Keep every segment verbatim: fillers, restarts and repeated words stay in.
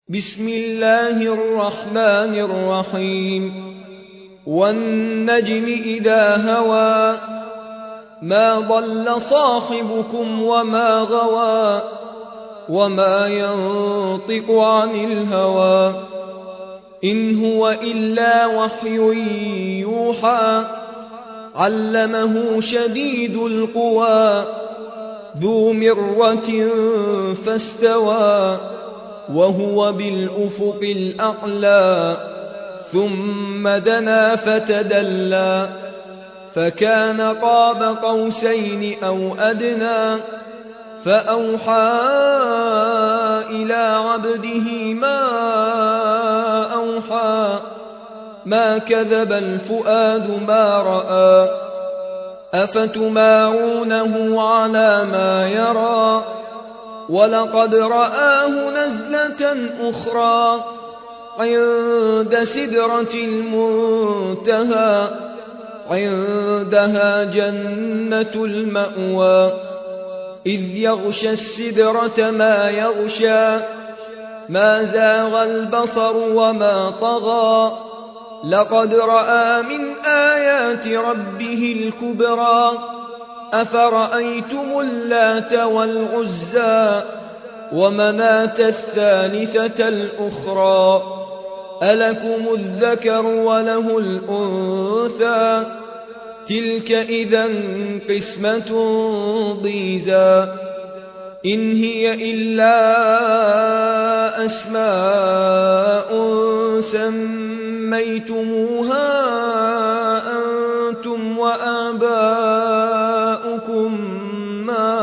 بسم الله الرحمن الرحيم والنجم إذا هوى ما ضل صاحبكم وما غوى وما ينطق عن الهوى إن هو إلا وحي يوحى علمه شديد القوى ذو مرة فاستوى وهو بالأفق الأعلى ثم دنا فتدلى فكان قاب قوسين أو أدنى فأوحى إلى عبده ما أوحى ما كذب الفؤاد ما رأى أفتمارونه على ما يرى ولقد رآه نزلة أخرى عند سدرة المنتهى عندها جنة المأوى إذ يغشى السدرة ما يغشى ما زاغ البصر وما طغى لقد رأى من آيات ربه الكبرى أفرأيتم اللات والعزى ومناة الثالثة الأخرى ألكم الذكر وله الأنثى تلك إذا قسمة ضيزى إن هي إلا أسماء سميتموها أنتم وآباؤكم ما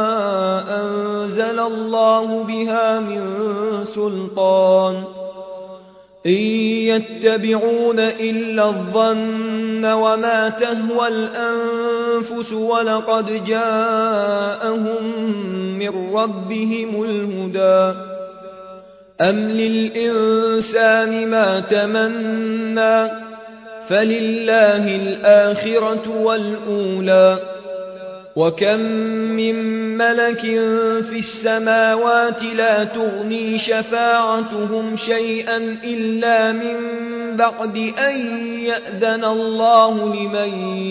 أنزل الله بها من سلطان إن يتبعون إلا الظن وما تهوى الأنفس ولقد جاءهم من ربهم الهدى أم للإنسان ما تمنى فلله الآخرة والأولى وكم من ملك في السماوات لا تغني شفاعتهم شيئا إلا من بعد أن يأذن الله لمن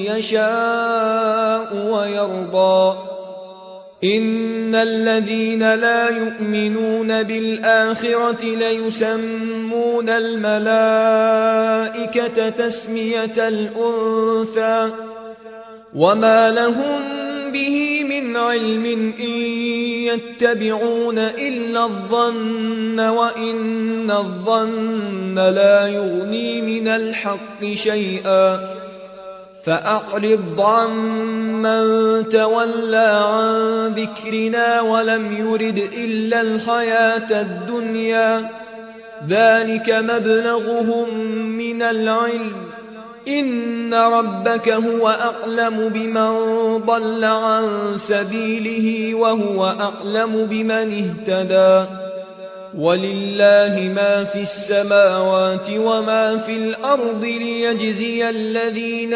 يشاء ويرضى إن الذين لا يؤمنون بالآخرة ليسمون الملائكة تسمية الأنثى وما لهم به من علم إن يتبعون إلا الظن وإن الظن لا يغني من الحق شيئا فأعرض عمن تولى عن ذكرنا ولم يرد إلا الحياة الدنيا ذلك مبلغهم من العلم إن ربك هو أعلم بمن ضل عن سبيله وهو أعلم بمن اهتدى ولله ما في السماوات وما في الأرض ليجزي الذين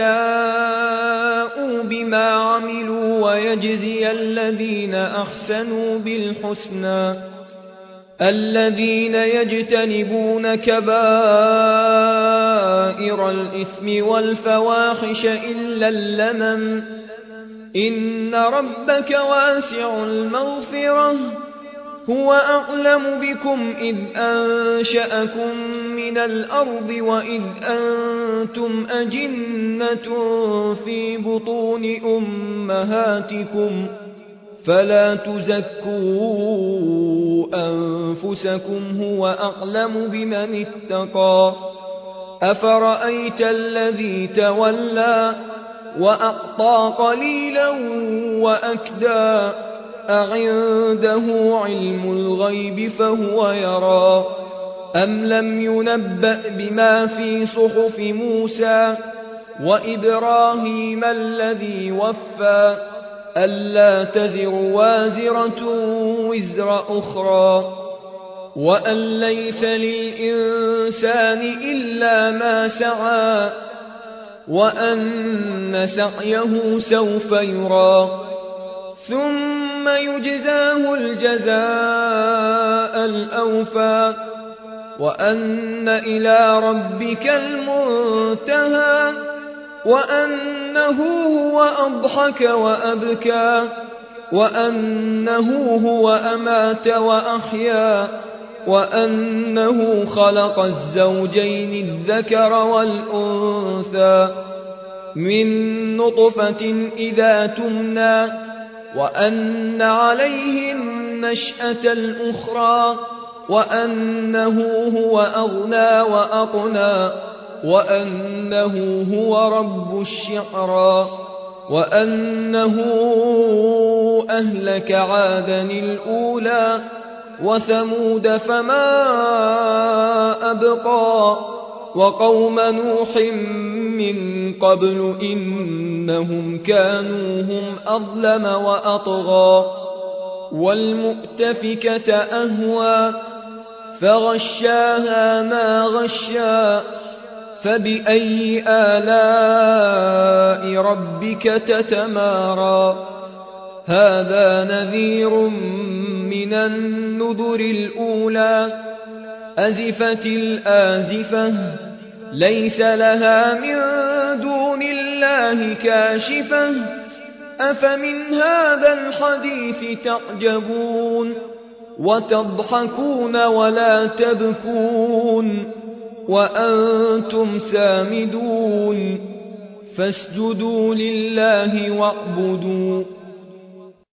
أساءوا بما عملوا ويجزي الذين أحسنوا بالحسنى الذين يجتنبون كبائر الإثم والفواحش إلا اللمم إن ربك واسع المغفرة هو أعلم بكم إذ أنشأكم من الأرض وإذ أنتم أجنة في بطون أمهاتكم فلا تزكوا أنفسكم هو أعلم بمن اتقى أفرأيت الذي تولى وأعطى قليلا وأكدى أعنده علم الغيب فهو يرى أم لم ينبأ بما في صحف موسى وإبراهيم الذي وفى ألا تزر وازرة وزر أخرى وأن ليس للإنسان إلا ما سعى وأن سعيه سوف يرى ثم ثم يجزاه الجزاء الأوفى وأن إلى ربك المنتهى وأنه هو أضحك وأبكى وأنه هو أمات وأحيا وأنه خلق الزوجين الذكر والأنثى من نطفة إذا تمنى وأن عليه النشأة الأخرى وأنه هو أغنى وأقنى وأنه هو رب الشعرى وأنه أهلك عادا الأولى وثمود فما أبقى وقوم نوح من قبل إنهم كانوا هم أظلم وأطغى والمؤتفكة أهوى فغشاها ما غشا فبأي آلاء ربك تتمارى هذا نذير من النذر الأولى أزفت الآزفة ليس لها من دون الله كاشفة أفمن هذا الحديث تعجبون وتضحكون ولا تبكون وأنتم سامدون فاسجدوا لله واعبدوا